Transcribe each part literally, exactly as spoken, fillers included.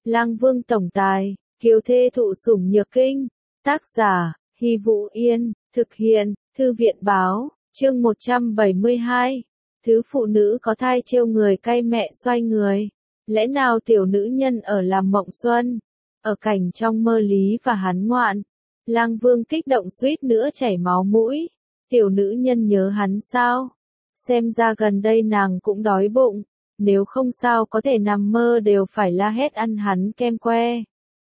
Lang Vương tổng tài, kiều thê thụ sủng nhược kinh. Tác giả, Hy Vũ Yên, thực hiện, Thư viện báo, chương một trăm bảy mươi hai. Thứ phụ nữ có thai trêu người cay mẹ xoay người. Lẽ nào tiểu nữ nhân ở làm mộng xuân? Ở cảnh trong mơ lý và hắn ngoạn. Lang Vương kích động suýt nữa chảy máu mũi. Tiểu nữ nhân nhớ hắn sao? Xem ra gần đây nàng cũng đói bụng. Nếu không sao có thể nằm mơ đều phải la hét ăn hắn kem que.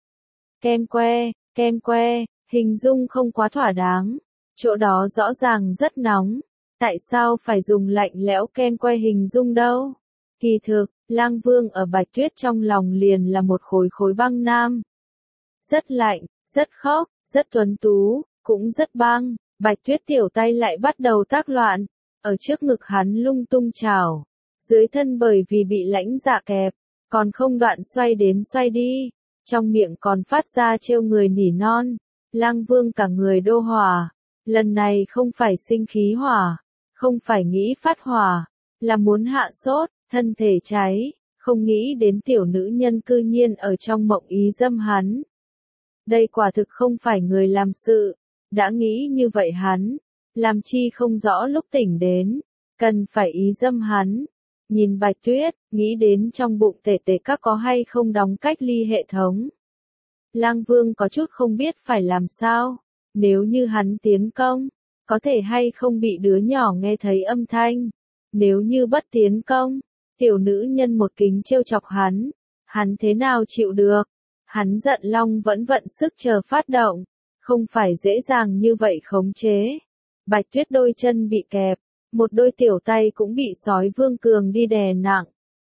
Kem que, kem que, hình dung không quá thỏa đáng. Chỗ đó rõ ràng rất nóng. Tại sao phải dùng lạnh lẽo kem que hình dung đâu? Kỳ thực, Lang Vương ở Bạch Tuyết trong lòng liền là một khối khối băng nam. Rất lạnh, rất khóc, rất tuấn tú, cũng rất băng. Bạch Tuyết tiểu tay lại bắt đầu tác loạn. Ở trước ngực hắn lung tung trào. Dưới thân bởi vì bị lãnh dạ kẹp, còn không đoạn xoay đến xoay đi. Trong miệng còn phát ra trêu người nỉ non. Lang Vương cả người đô hỏa. Lần này không phải sinh khí hỏa, không phải nghĩ phát hỏa, là muốn hạ sốt, thân thể cháy, không nghĩ đến tiểu nữ nhân cư nhiên ở trong mộng ý dâm hắn. Đây quả thực không phải người làm sự, đã nghĩ như vậy hắn, làm chi không rõ lúc tỉnh đến, cần phải ý dâm hắn. Nhìn Bạch Tuyết, nghĩ đến trong bụng tể tể các có hay không đóng cách ly hệ thống. Lang Vương có chút không biết phải làm sao, nếu như hắn tiến công, có thể hay không bị đứa nhỏ nghe thấy âm thanh. Nếu như bất tiến công, tiểu nữ nhân một kính trêu chọc hắn, hắn thế nào chịu được? Hắn giận long vẫn vận sức chờ phát động, không phải dễ dàng như vậy khống chế. Bạch Tuyết đôi chân bị kẹp, một đôi tiểu tay cũng bị sói Vương cường đi đè nặng.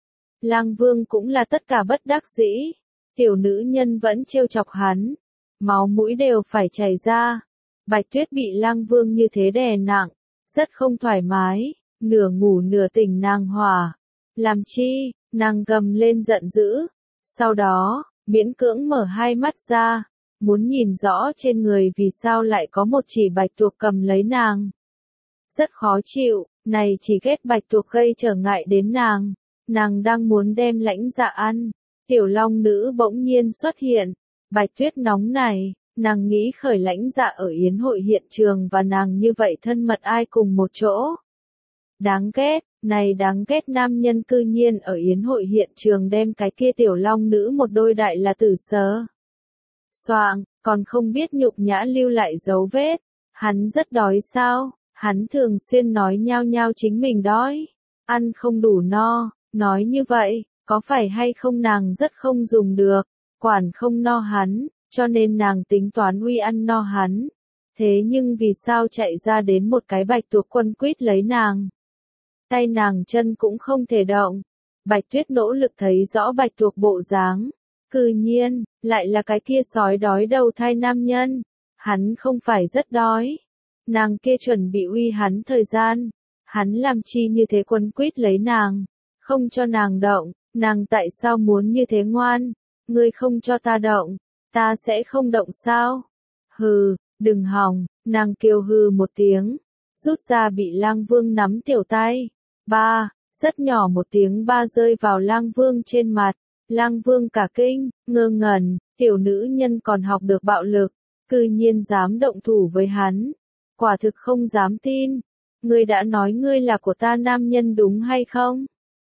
Lang Vương cũng là tất cả bất đắc dĩ, tiểu nữ nhân vẫn trêu chọc hắn, máu mũi đều phải chảy ra. Bạch Tuyết bị Lang Vương như thế đè nặng, rất không thoải mái, nửa ngủ nửa tỉnh nàng hỏa. Làm chi, nàng gầm lên giận dữ. Sau đó, miễn cưỡng mở hai mắt ra, muốn nhìn rõ trên người vì sao lại có một chỉ bạch tuộc cầm lấy nàng. Rất khó chịu, này chỉ ghét bạch tuộc gây trở ngại đến nàng. Nàng đang muốn đem lãnh dạ ăn. Tiểu long nữ bỗng nhiên xuất hiện. Bạch Tuyết nóng này. Nàng nghĩ khởi lãnh dạ ở yến hội hiện trường và nàng như vậy thân mật ai cùng một chỗ. Đáng ghét, này đáng ghét nam nhân cư nhiên ở yến hội hiện trường đem cái kia tiểu long nữ một đôi đại là tử sớ. Soạng, còn không biết nhục nhã lưu lại dấu vết. Hắn rất đói sao, hắn thường xuyên nói nhao nhao chính mình đói. Ăn không đủ no, nói như vậy, có phải hay không nàng rất không dùng được, quản không no hắn. Cho nên nàng tính toán uy ăn no hắn. Thế nhưng vì sao chạy ra đến một cái bạch tuộc quân quýt lấy nàng. Tay nàng chân cũng không thể động. Bạch Tuyết nỗ lực thấy rõ bạch tuộc bộ dáng. Cư nhiên, lại là cái kia sói đói đầu thai nam nhân. Hắn không phải rất đói. Nàng kia chuẩn bị uy hắn thời gian. Hắn làm chi như thế quân quýt lấy nàng. Không cho nàng động. Nàng tại sao muốn như thế ngoan. Ngươi không cho ta động. Ta sẽ không động sao? Hừ, đừng hòng, nàng kêu hừ một tiếng, rút ra bị Lang Vương nắm tiểu tay. Ba, rất nhỏ một tiếng ba rơi vào Lang Vương trên mặt. Lang Vương cả kinh, ngơ ngẩn, tiểu nữ nhân còn học được bạo lực, cư nhiên dám động thủ với hắn. Quả thực không dám tin. Ngươi đã nói ngươi là của ta nam nhân đúng hay không?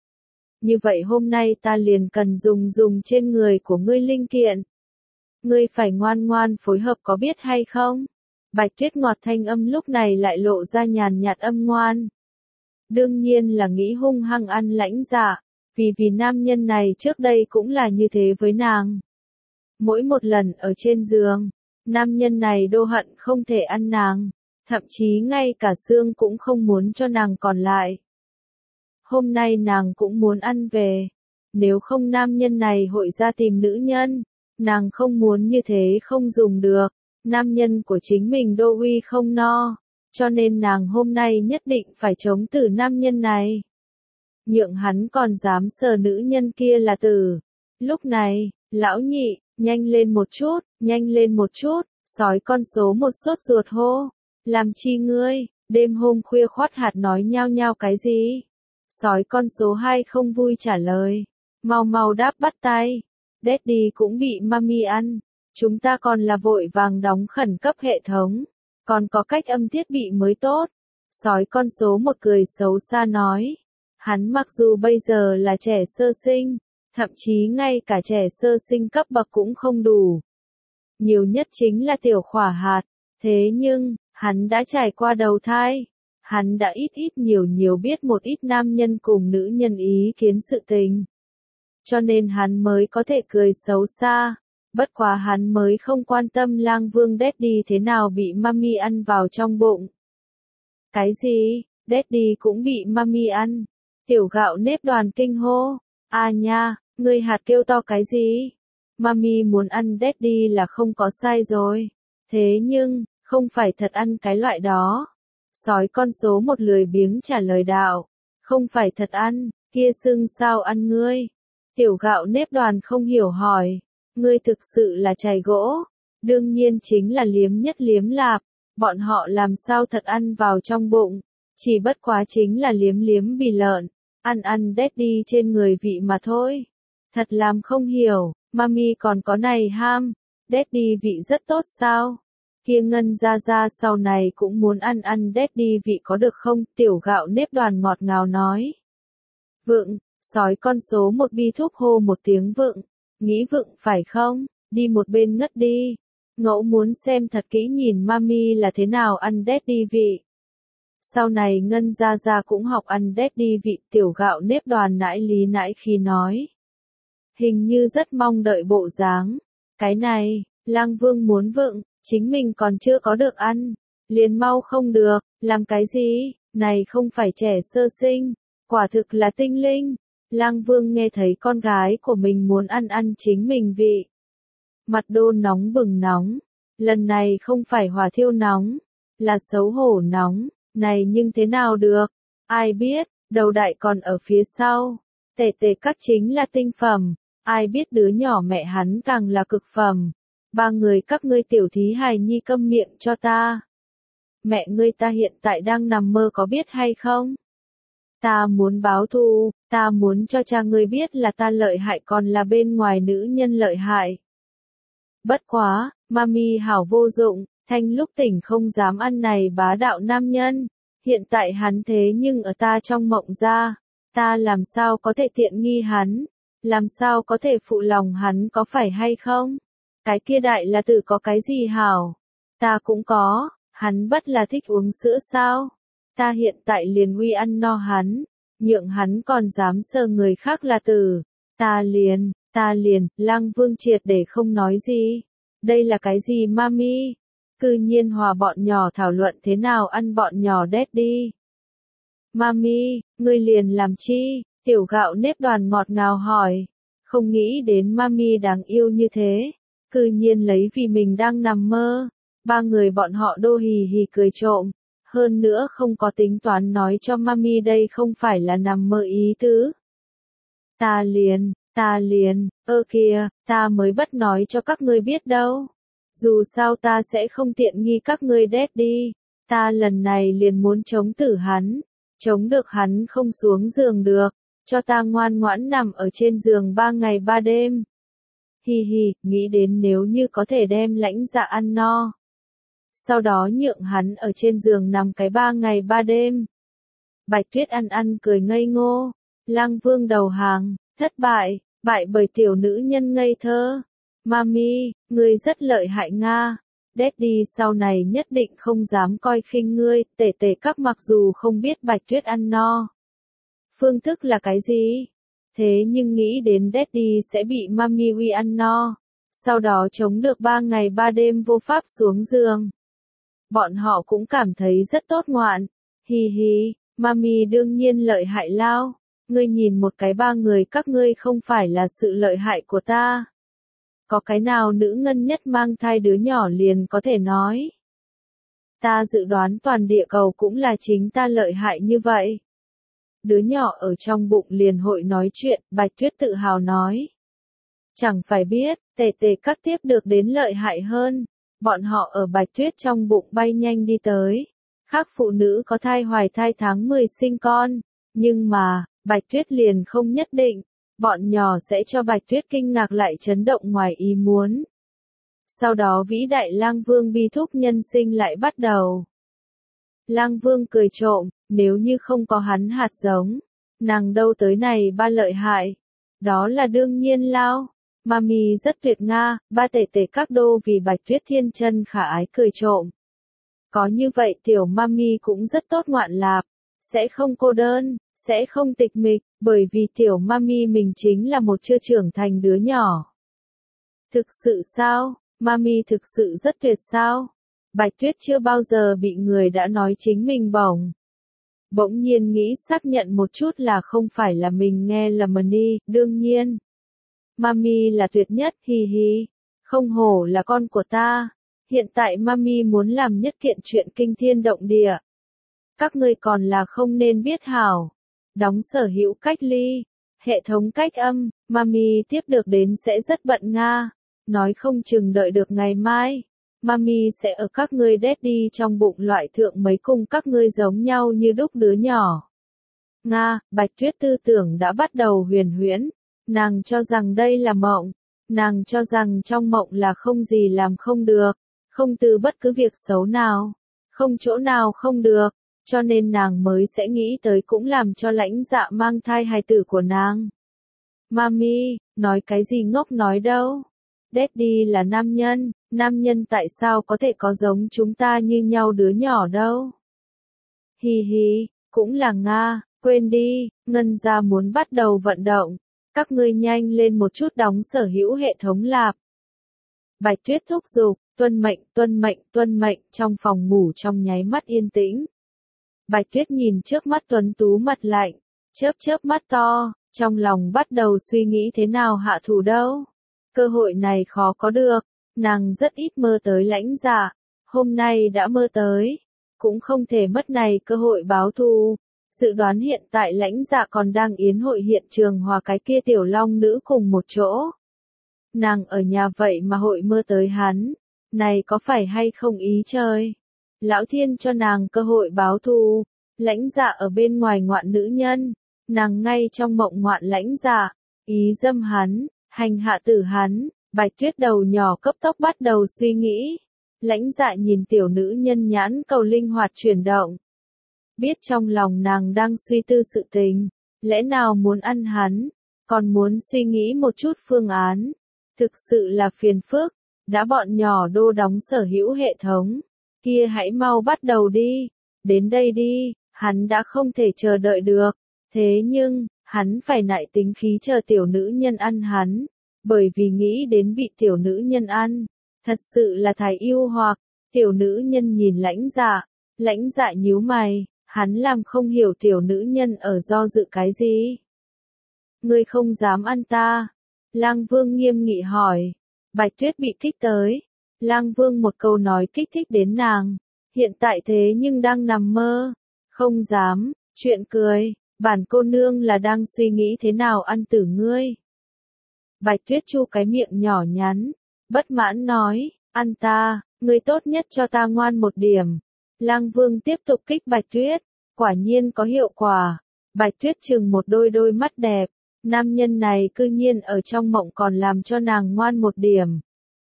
Như vậy hôm nay ta liền cần dùng dùng trên người của ngươi linh kiện. Ngươi phải ngoan ngoan phối hợp có biết hay không? Bạch Tuyết ngọt thanh âm lúc này lại lộ ra nhàn nhạt âm ngoan. Đương nhiên là nghĩ hung hăng ăn lãnh dạ, vì vì nam nhân này trước đây cũng là như thế với nàng. Mỗi một lần ở trên giường, nam nhân này đô hận không thể ăn nàng, thậm chí ngay cả xương cũng không muốn cho nàng còn lại. Hôm nay nàng cũng muốn ăn về, nếu không nam nhân này hội ra tìm nữ nhân. Nàng không muốn như thế không dùng được, nam nhân của chính mình đô uy không no, cho nên nàng hôm nay nhất định phải chống tử nam nhân này. Nhượng hắn còn dám sờ nữ nhân kia là tử. Lúc này, lão nhị, nhanh lên một chút, nhanh lên một chút, sói con số một sốt ruột hô. Làm chi ngươi, đêm hôm khuya khoắt hạt nói nhao nhao cái gì? Sói con số hai không vui trả lời, mau mau đáp bắt tay. Daddy cũng bị mami ăn. Chúng ta còn là vội vàng đóng khẩn cấp hệ thống. Còn có cách âm thiết bị mới tốt. Sói con số một cười xấu xa nói. Hắn mặc dù bây giờ là trẻ sơ sinh, thậm chí ngay cả trẻ sơ sinh cấp bậc cũng không đủ. Nhiều nhất chính là tiểu khỏa hạt. Thế nhưng, hắn đã trải qua đầu thai. Hắn đã ít ít nhiều nhiều biết một ít nam nhân cùng nữ nhân ý kiến sự tình. Cho nên hắn mới có thể cười xấu xa. Bất quá hắn mới không quan tâm lang vương Daddy thế nào bị mami ăn vào trong bụng. Cái gì? Daddy cũng bị mami ăn. Tiểu gạo nếp đoàn kinh hô. À nha, ngươi hạt kêu to cái gì? Mami muốn ăn Daddy là không có sai rồi. Thế nhưng, không phải thật ăn cái loại đó. Sói con số một lười biếng trả lời đạo. Không phải thật ăn, kia xưng sao ăn ngươi? Tiểu gạo nếp đoàn không hiểu hỏi. Ngươi thực sự là chày gỗ. Đương nhiên chính là liếm nhất liếm lạp. Bọn họ làm sao thật ăn vào trong bụng. Chỉ bất quá chính là liếm liếm bì lợn. Ăn ăn Daddy trên người vị mà thôi. Thật làm không hiểu. Mami còn có này ham. Daddy vị rất tốt sao? Kia Ngân ra ra sau này cũng muốn ăn ăn Daddy vị có được không? Tiểu gạo nếp đoàn ngọt ngào nói. Vựng, sói con số một bi thúc hô một tiếng vựng. Nghĩ vựng phải không? Đi một bên ngất đi. Ngẫu muốn xem thật kỹ nhìn mami là thế nào ăn Daddy vị. Sau này Ngân ra ra cũng học ăn Daddy vị. Tiểu gạo nếp đoàn nãi lý nãi khi nói. Hình như rất mong đợi bộ dáng. Cái này, lang vương muốn vựng, chính mình còn chưa có được ăn. Liền mau không được, làm cái gì, này không phải trẻ sơ sinh, quả thực là tinh linh. Lang vương nghe thấy con gái của mình muốn ăn ăn chính mình vị. Mặt đô nóng bừng nóng, lần này không phải hỏa thiêu nóng, là xấu hổ nóng, này nhưng thế nào được, ai biết, đầu đại còn ở phía sau. Tề tề các chính là tinh phẩm, ai biết đứa nhỏ mẹ hắn càng là cực phẩm. Ba người các ngươi tiểu thí hài nhi câm miệng cho ta. Mẹ ngươi ta hiện tại đang nằm mơ có biết hay không? Ta muốn báo thù, ta muốn cho cha ngươi biết là ta lợi hại còn là bên ngoài nữ nhân lợi hại. Bất quá, mami hảo vô dụng, thanh lúc tỉnh không dám ăn này bá đạo nam nhân. Hiện tại hắn thế nhưng ở ta trong mộng ra, ta làm sao có thể tiện nghi hắn, làm sao có thể phụ lòng hắn có phải hay không? Cái kia đại là tự có cái gì hảo? Ta cũng có, hắn bất là thích uống sữa sao? Ta hiện tại liền uy ăn no hắn, nhượng hắn còn dám sờ người khác là tử. Ta liền, ta liền, lang vương triệt để không nói gì. Đây là cái gì mami? Cư nhiên hòa bọn nhỏ thảo luận thế nào ăn bọn nhỏ Daddy. Mami, ngươi liền làm chi? Tiểu gạo nếp đoàn ngọt ngào hỏi. Không nghĩ đến mami đáng yêu như thế. Cư nhiên lấy vì mình đang nằm mơ. Ba người bọn họ đô hì hì cười trộm. Hơn nữa không có tính toán nói cho mami đây không phải là nằm mơ ý tứ. Ta liền, ta liền, ơ kìa, ta mới bất nói cho các ngươi biết đâu. Dù sao ta sẽ không tiện nghi các ngươi Daddy. Ta lần này liền muốn chống tử hắn. Chống được hắn không xuống giường được. Cho ta ngoan ngoãn nằm ở trên giường ba ngày ba đêm. Hi hi, nghĩ đến nếu như có thể đem lãnh dạ ăn no. Sau đó nhượng hắn ở trên giường nằm cái ba ngày ba đêm. Bạch Tuyết ăn ăn cười ngây ngô. Lang vương đầu hàng, thất bại, bại bởi tiểu nữ nhân ngây thơ. Mami, ngươi rất lợi hại Nga. Daddy sau này nhất định không dám coi khinh ngươi. Tể tể các mặc dù không biết Bạch Tuyết ăn no. Phương thức là cái gì? Thế nhưng nghĩ đến Daddy sẽ bị mami uy ăn no. Sau đó chống được ba ngày ba đêm vô pháp xuống giường. Bọn họ cũng cảm thấy rất tốt ngoạn. Hi hi, mami đương nhiên lợi hại lao. Ngươi nhìn một cái ba người các ngươi không phải là sự lợi hại của ta. Có cái nào nữ ngân nhất mang thai đứa nhỏ liền có thể nói. Ta dự đoán toàn địa cầu cũng là chính ta lợi hại như vậy. Đứa nhỏ ở trong bụng liền hội nói chuyện, Bạch Tuyết tự hào nói. Chẳng phải biết, tề tề các tiếp được đến lợi hại hơn. Bọn họ ở Bạch Tuyết trong bụng bay nhanh đi tới. Khác phụ nữ có thai hoài thai tháng mười sinh con. Nhưng mà, Bạch Tuyết liền không nhất định. Bọn nhỏ sẽ cho Bạch Tuyết kinh ngạc lại chấn động ngoài ý muốn. Sau đó vĩ đại lang vương bi thúc nhân sinh lại bắt đầu. Lang vương cười trộm, nếu như không có hắn hạt giống, nàng đâu tới này ba lợi hại. Đó là đương nhiên lao. Mami rất tuyệt nga, ba tể tể các đô vì Bạch Tuyết thiên chân khả ái cười trộm. Có như vậy tiểu mami cũng rất tốt ngoạn lạp, sẽ không cô đơn, sẽ không tịch mịch, bởi vì tiểu mami mình chính là một chưa trưởng thành đứa nhỏ. Thực sự sao? Mami thực sự rất tuyệt sao? Bạch Tuyết chưa bao giờ bị người đã nói chính mình bổng. Bỗng nhiên nghĩ xác nhận một chút là không phải là mình nghe lầm đi, đương nhiên. Mami là tuyệt nhất, hi hi. Không hổ là con của ta. Hiện tại Mami muốn làm nhất kiện chuyện kinh thiên động địa. Các ngươi còn là không nên biết hảo. Đóng sở hữu cách ly. Hệ thống cách âm, Mami tiếp được đến sẽ rất bận nga. Nói không chừng đợi được ngày mai. Mami sẽ ở các ngươi daddy trong bụng loại thượng mấy cùng các ngươi giống nhau như đúc đứa nhỏ. Nga, Bạch Tuyết tư tưởng đã bắt đầu huyền huyễn. Nàng cho rằng đây là mộng. Nàng cho rằng trong mộng là không gì làm không được. Không từ bất cứ việc xấu nào. Không chỗ nào không được. Cho nên nàng mới sẽ nghĩ tới cũng làm cho lãnh dạ mang thai hài tử của nàng. Mami, nói cái gì ngốc nói đâu. Daddy là nam nhân, nam nhân tại sao có thể có giống chúng ta như nhau đứa nhỏ đâu. Hi hi, cũng là Nga, quên đi, Ngân gia muốn bắt đầu vận động. Các ngươi nhanh lên một chút đóng sở hữu hệ thống lạp. Bạch Tuyết thúc giục, tuân mệnh, tuân mệnh, tuân mệnh, trong phòng ngủ trong nháy mắt yên tĩnh. Bạch Tuyết nhìn trước mắt tuấn tú mặt lạnh, chớp chớp mắt to, trong lòng bắt đầu suy nghĩ thế nào hạ thủ đâu. Cơ hội này khó có được, nàng rất ít mơ tới lãnh dạ, hôm nay đã mơ tới, cũng không thể mất này cơ hội báo thù. Dự đoán hiện tại lãnh dạ còn đang yến hội hiện trường hòa cái kia tiểu long nữ cùng một chỗ. Nàng ở nhà vậy mà hội mơ tới hắn, này có phải hay không ý trời. Lão thiên cho nàng cơ hội báo thù, lãnh dạ ở bên ngoài ngoạn nữ nhân, nàng ngay trong mộng ngoạn lãnh dạ, ý dâm hắn, hành hạ tử hắn. Bạch Tuyết đầu nhỏ cấp tốc bắt đầu suy nghĩ. Lãnh dạ nhìn tiểu nữ nhân nhãn cầu linh hoạt chuyển động. Biết trong lòng nàng đang suy tư sự tình, lẽ nào muốn ăn hắn, còn muốn suy nghĩ một chút phương án. Thực sự là phiền phức, đã bọn nhỏ đô đóng sở hữu hệ thống, kia hãy mau bắt đầu đi, đến đây đi, hắn đã không thể chờ đợi được, thế nhưng, hắn phải nại tính khí chờ tiểu nữ nhân ăn hắn, bởi vì nghĩ đến bị tiểu nữ nhân ăn, thật sự là thái yêu hoặc, tiểu nữ nhân nhìn lãnh dạ, lãnh dạ nhíu mày. Hắn làm không hiểu tiểu nữ nhân ở do dự cái gì. Ngươi không dám ăn ta. Lang Vương nghiêm nghị hỏi. Bạch Tuyết bị kích tới. Lang Vương một câu nói kích thích đến nàng. Hiện tại thế nhưng đang nằm mơ. Không dám, chuyện cười. Bản cô nương là đang suy nghĩ thế nào ăn tử ngươi. Bạch Tuyết chu cái miệng nhỏ nhắn. Bất mãn nói, ăn ta, ngươi tốt nhất cho ta ngoan một điểm. Lang Vương tiếp tục kích Bạch Tuyết, quả nhiên có hiệu quả. Bạch Tuyết trừng một đôi đôi mắt đẹp, nam nhân này cư nhiên ở trong mộng còn làm cho nàng ngoan một điểm.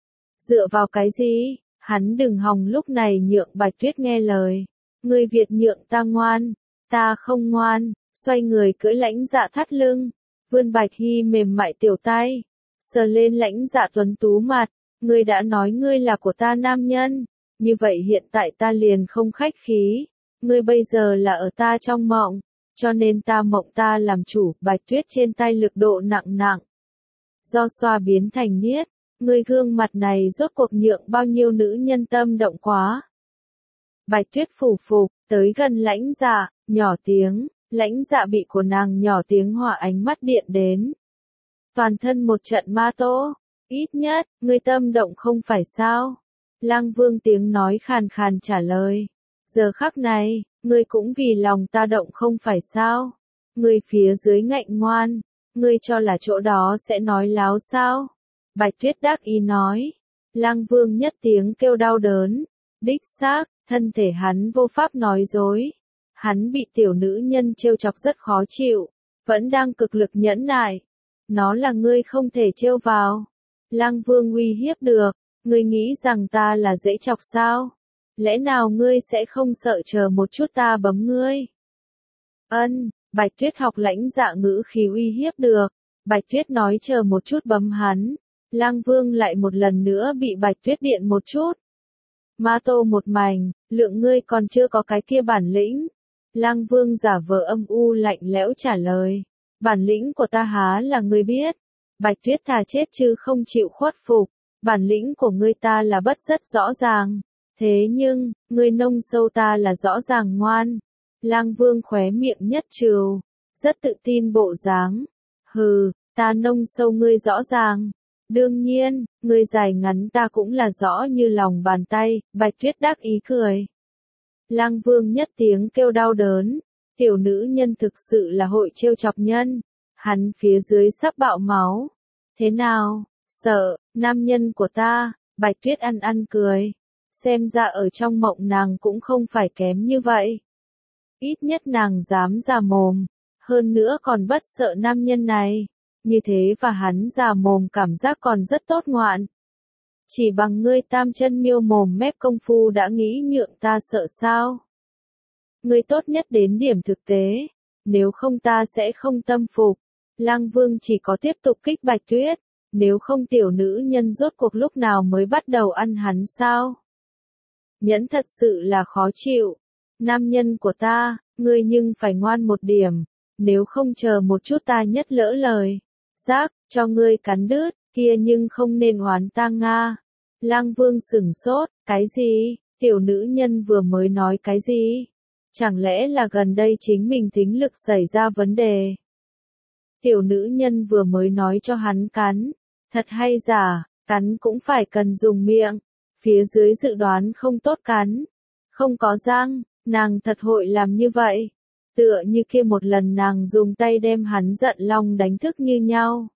Dựa vào cái gì? Hắn đừng hòng lúc này nhượng Bạch Tuyết nghe lời. Người Việt nhượng ta ngoan, ta không ngoan, xoay người cưỡi lãnh dạ thắt lưng, vươn Bạch Hy mềm mại tiểu tay, sờ lên lãnh dạ tuấn tú mặt, ngươi đã nói ngươi là của ta nam nhân. Như vậy hiện tại ta liền không khách khí, ngươi bây giờ là ở ta trong mộng, cho nên ta mộng ta làm chủ. Bạch Tuyết trên tay lực độ nặng nặng, do xoa biến thành niết, ngươi gương mặt này rốt cuộc nhượng bao nhiêu nữ nhân tâm động quá. Bạch Tuyết phủ phục, tới gần lãnh dạ, nhỏ tiếng, lãnh dạ bị của nàng nhỏ tiếng hỏa ánh mắt điện đến. Toàn thân một trận ma tố, ít nhất, ngươi tâm động không phải sao? Lang Vương tiếng nói khàn khàn trả lời. Giờ khắc này, ngươi cũng vì lòng ta động không phải sao? Ngươi phía dưới ngạnh ngoan, ngươi cho là chỗ đó sẽ nói láo sao? Bạch Tuyết đắc ý nói. Lang Vương nhất tiếng kêu đau đớn. Đích xác, thân thể hắn vô pháp nói dối. Hắn bị tiểu nữ nhân trêu chọc rất khó chịu, vẫn đang cực lực nhẫn nại. Nó là ngươi không thể trêu vào. Lăng Vương uy hiếp được, ngươi nghĩ rằng ta là dễ chọc sao? Lẽ nào ngươi sẽ không sợ chờ một chút ta bấm ngươi? Ân, Bạch Tuyết học lãnh dạ ngữ khí uy hiếp được. Bạch Tuyết nói chờ một chút bấm hắn. Lăng Vương lại một lần nữa bị Bạch Tuyết điện một chút. Ma Tô một mảnh, lượng ngươi còn chưa có cái kia bản lĩnh. Lăng Vương giả vờ âm u lạnh lẽo trả lời. Bản lĩnh của ta há là ngươi biết. Bạch Tuyết thà chết chứ không chịu khuất phục. Bản lĩnh của ngươi ta là bất rất rõ ràng. Thế nhưng, ngươi nông sâu ta là rõ ràng ngoan. Lăng Vương khóe miệng nhất trừ. Rất tự tin bộ dáng. Hừ, ta nông sâu ngươi rõ ràng. Đương nhiên, ngươi dài ngắn ta cũng là rõ như lòng bàn tay, Bạch Tuyết đắc ý cười. Lăng Vương nhất tiếng kêu đau đớn, tiểu nữ nhân thực sự là hội trêu chọc nhân, hắn phía dưới sắp bạo máu. Thế nào, sợ, nam nhân của ta, Bạch Tuyết ăn ăn cười, xem ra ở trong mộng nàng cũng không phải kém như vậy. Ít nhất nàng dám ra mồm, hơn nữa còn bất sợ nam nhân này. Như thế và hắn già mồm cảm giác còn rất tốt ngoạn. Chỉ bằng ngươi tam chân miêu mồm mép công phu đã nghĩ nhượng ta sợ sao? Ngươi tốt nhất đến điểm thực tế, nếu không ta sẽ không tâm phục. Lăng Vương chỉ có tiếp tục kích Bạch Tuyết, nếu không tiểu nữ nhân rốt cuộc lúc nào mới bắt đầu ăn hắn sao? Nhẫn thật sự là khó chịu. Nam nhân của ta, ngươi nhưng phải ngoan một điểm, nếu không chờ một chút ta nhất lỡ lời. Giác, cho ngươi cắn đứt, kia nhưng không nên oán ta Nga. Lăng Vương sửng sốt, cái gì, tiểu nữ nhân vừa mới nói cái gì? Chẳng lẽ là gần đây chính mình thính lực xảy ra vấn đề? Tiểu nữ nhân vừa mới nói cho hắn cắn, thật hay giả, cắn cũng phải cần dùng miệng, phía dưới dự đoán không tốt cắn, không có răng, nàng thật hội làm như vậy. Tựa như kia một lần nàng dùng tay đem hắn giận long đánh thức như nhau.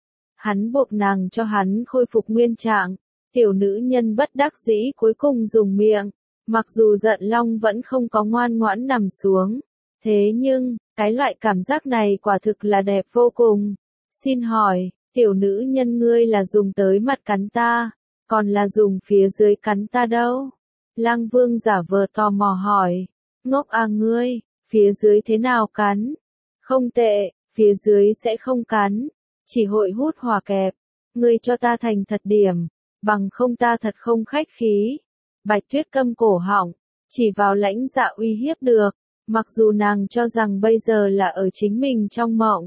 Hắn buộc nàng cho hắn khôi phục nguyên trạng, tiểu nữ nhân bất đắc dĩ cuối cùng dùng miệng, mặc dù giận long vẫn không có ngoan ngoãn nằm xuống. Thế nhưng, cái loại cảm giác này quả thực là đẹp vô cùng. Xin hỏi, tiểu nữ nhân ngươi là dùng tới mặt cắn ta, còn là dùng phía dưới cắn ta đâu? Lăng Vương giả vờ tò mò hỏi, ngốc à ngươi? Phía dưới thế nào cắn? Không tệ, phía dưới sẽ không cắn, chỉ hội hút hòa kẹp. Ngươi cho ta thành thật điểm, bằng không ta thật không khách khí. Bạch Tuyết câm cổ họng, chỉ vào lãnh dạ uy hiếp được, mặc dù nàng cho rằng bây giờ là ở chính mình trong mộng.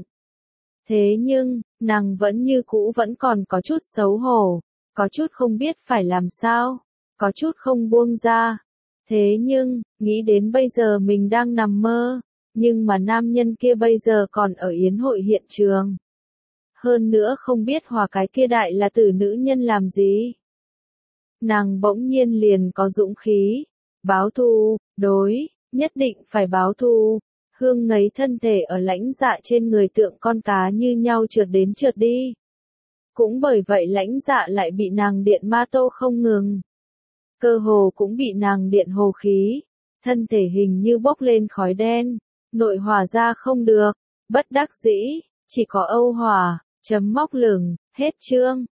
Thế nhưng, nàng vẫn như cũ vẫn còn có chút xấu hổ, có chút không biết phải làm sao, có chút không buông ra. Thế nhưng, nghĩ đến bây giờ mình đang nằm mơ, nhưng mà nam nhân kia bây giờ còn ở yến hội hiện trường. Hơn nữa không biết hòa cái kia đại là tử nữ nhân làm gì. Nàng bỗng nhiên liền có dũng khí, báo thù, đối, nhất định phải báo thù. Hương ngấy thân thể ở lãnh dạ trên người tượng con cá như nhau trượt đến trượt đi. Cũng bởi vậy lãnh dạ lại bị nàng điện ma tô không ngừng. Cơ hồ cũng bị nàng điện hồ khí, thân thể hình như bốc lên khói đen, nội hỏa ra không được, bất đắc dĩ, chỉ có âu hỏa, chấm móc lửng, hết chương.